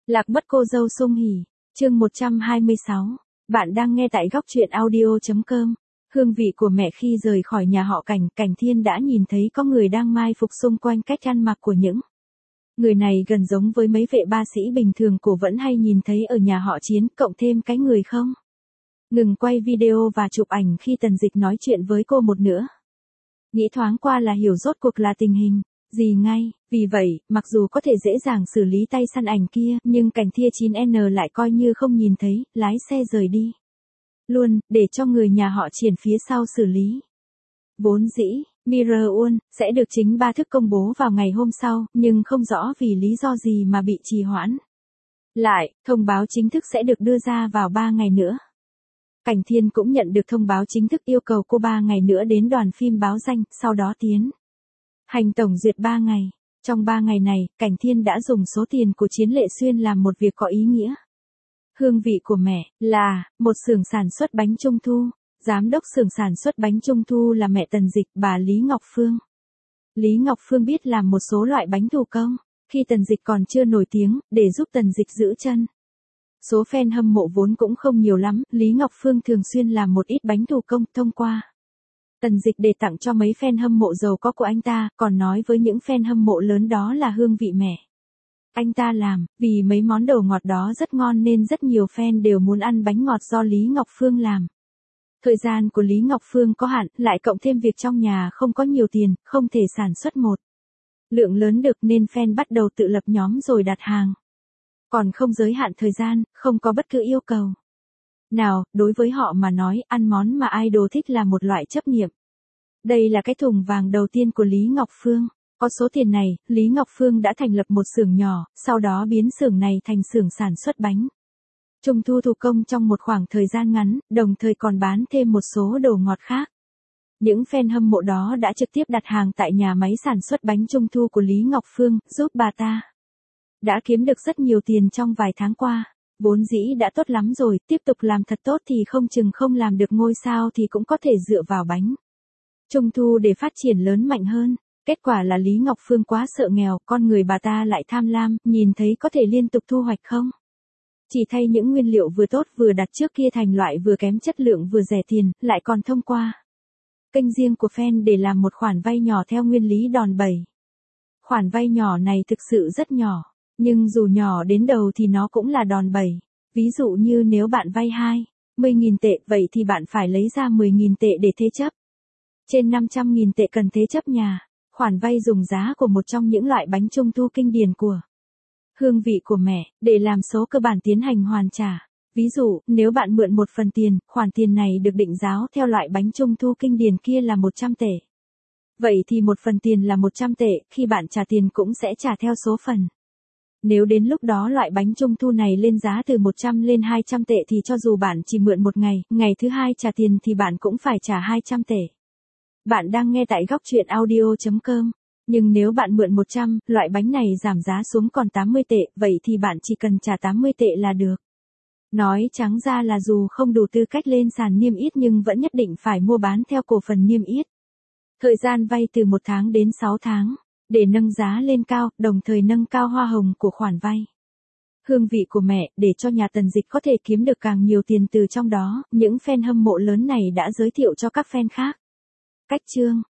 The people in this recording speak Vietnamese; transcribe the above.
Lạc mất cô dâu Sung Hỉ, chương 126. Bạn đang nghe tại góc truyện audio.com. Hương vị của mẹ khi rời khỏi nhà họ Cảnh, Cảnh Thiên đã nhìn thấy có người đang mai phục xung quanh cách ăn mặc của những người này gần giống với mấy vệ ba sĩ bình thường cổ vẫn hay nhìn thấy ở nhà họ Chiến, cộng thêm cái người không ngừng quay video và chụp ảnh khi Tần Dịch nói chuyện với cô một nữa. Nghĩ thoáng qua là hiểu rốt cuộc là tình hình gì ngay, vì vậy, mặc dù có thể dễ dàng xử lý tay săn ảnh kia, nhưng Cảnh Thia 9N lại coi như không nhìn thấy, lái xe rời đi luôn, để cho người nhà họ Triển phía sau xử lý. Vốn dĩ, Mirror One sẽ được chính ba thức công bố vào ngày hôm sau, nhưng không rõ vì lý do gì mà bị trì hoãn. Lại, thông báo chính thức sẽ được đưa ra vào 3 ngày nữa. Cảnh Thiên cũng nhận được thông báo chính thức yêu cầu cô 3 ngày nữa đến đoàn phim báo danh, sau đó tiến hành tổng duyệt 3 ngày. Trong 3 ngày này, Cảnh Thiên đã dùng số tiền của Chiến Lệ Xuyên làm một việc có ý nghĩa. Hương vị của mẹ là một xưởng sản xuất bánh trung thu. Giám đốc xưởng sản xuất bánh trung thu là mẹ Tần Dịch, bà Lý Ngọc Phương. Lý Ngọc Phương biết làm một số loại bánh thủ công, khi Tần Dịch còn chưa nổi tiếng, để giúp Tần Dịch giữ chân. Số fan hâm mộ vốn cũng không nhiều lắm, Lý Ngọc Phương thường xuyên làm một ít bánh thủ công thông qua Tần Dịch để tặng cho mấy fan hâm mộ giàu có của anh ta, còn nói với những fan hâm mộ lớn đó là hương vị mẹ anh ta làm, vì mấy món đồ ngọt đó rất ngon nên rất nhiều fan đều muốn ăn bánh ngọt do Lý Ngọc Phương làm. Thời gian của Lý Ngọc Phương có hạn, lại cộng thêm việc trong nhà không có nhiều tiền, không thể sản xuất một lượng lớn được nên fan bắt đầu tự lập nhóm rồi đặt hàng. Còn không giới hạn thời gian, không có bất cứ yêu cầu nào, đối với họ mà nói, ăn món mà idol thích là một loại chấp niệm. Đây là cái thùng vàng đầu tiên của Lý Ngọc Phương. Có số tiền này, Lý Ngọc Phương đã thành lập một xưởng nhỏ, sau đó biến xưởng này thành xưởng sản xuất bánh trung thu thủ công trong một khoảng thời gian ngắn, đồng thời còn bán thêm một số đồ ngọt khác. Những fan hâm mộ đó đã trực tiếp đặt hàng tại nhà máy sản xuất bánh trung thu của Lý Ngọc Phương, giúp bà ta đã kiếm được rất nhiều tiền trong vài tháng qua. Vốn dĩ đã tốt lắm rồi, tiếp tục làm thật tốt thì không chừng không làm được ngôi sao thì cũng có thể dựa vào bánh trung thu để phát triển lớn mạnh hơn. Kết quả là Lý Ngọc Phương quá sợ nghèo, con người bà ta lại tham lam, nhìn thấy có thể liên tục thu hoạch không chỉ thay những nguyên liệu vừa tốt vừa đặt trước kia thành loại vừa kém chất lượng vừa rẻ tiền, lại còn thông qua kênh riêng của fan để làm một khoản vay nhỏ theo nguyên lý đòn bẩy. Khoản vay nhỏ này thực sự rất nhỏ, nhưng dù nhỏ đến đầu thì nó cũng là đòn bẩy. Ví dụ như nếu bạn vay 20.000 tệ, vậy thì bạn phải lấy ra 10.000 tệ để thế chấp. Trên 500.000 tệ cần thế chấp nhà. Khoản vay dùng giá của một trong những loại bánh trung thu kinh điển của hương vị của mẹ, để làm số cơ bản tiến hành hoàn trả. Ví dụ, nếu bạn mượn một phần tiền, khoản tiền này được định giá theo loại bánh trung thu kinh điển kia là 100 tệ. Vậy thì một phần tiền là 100 tệ, khi bạn trả tiền cũng sẽ trả theo số phần. Nếu đến lúc đó loại bánh trung thu này lên giá từ 100 lên 200 tệ thì cho dù bạn chỉ mượn một ngày, ngày thứ hai trả tiền thì bạn cũng phải trả 200 tệ. Bạn đang nghe tại góc truyện audio.com. Nhưng nếu bạn mượn 100, loại bánh này giảm giá xuống còn 80 tệ, vậy thì bạn chỉ cần trả 80 tệ là được. Nói trắng ra là dù không đủ tư cách lên sàn niêm yết nhưng vẫn nhất định phải mua bán theo cổ phần niêm yết. Thời gian vay từ 1 tháng đến 6 tháng, để nâng giá lên cao, đồng thời nâng cao hoa hồng của khoản vay. Hương vị của mẹ, để cho nhà Tần Dịch có thể kiếm được càng nhiều tiền từ trong đó, những fan hâm mộ lớn này đã giới thiệu cho các fan khác. Cách chương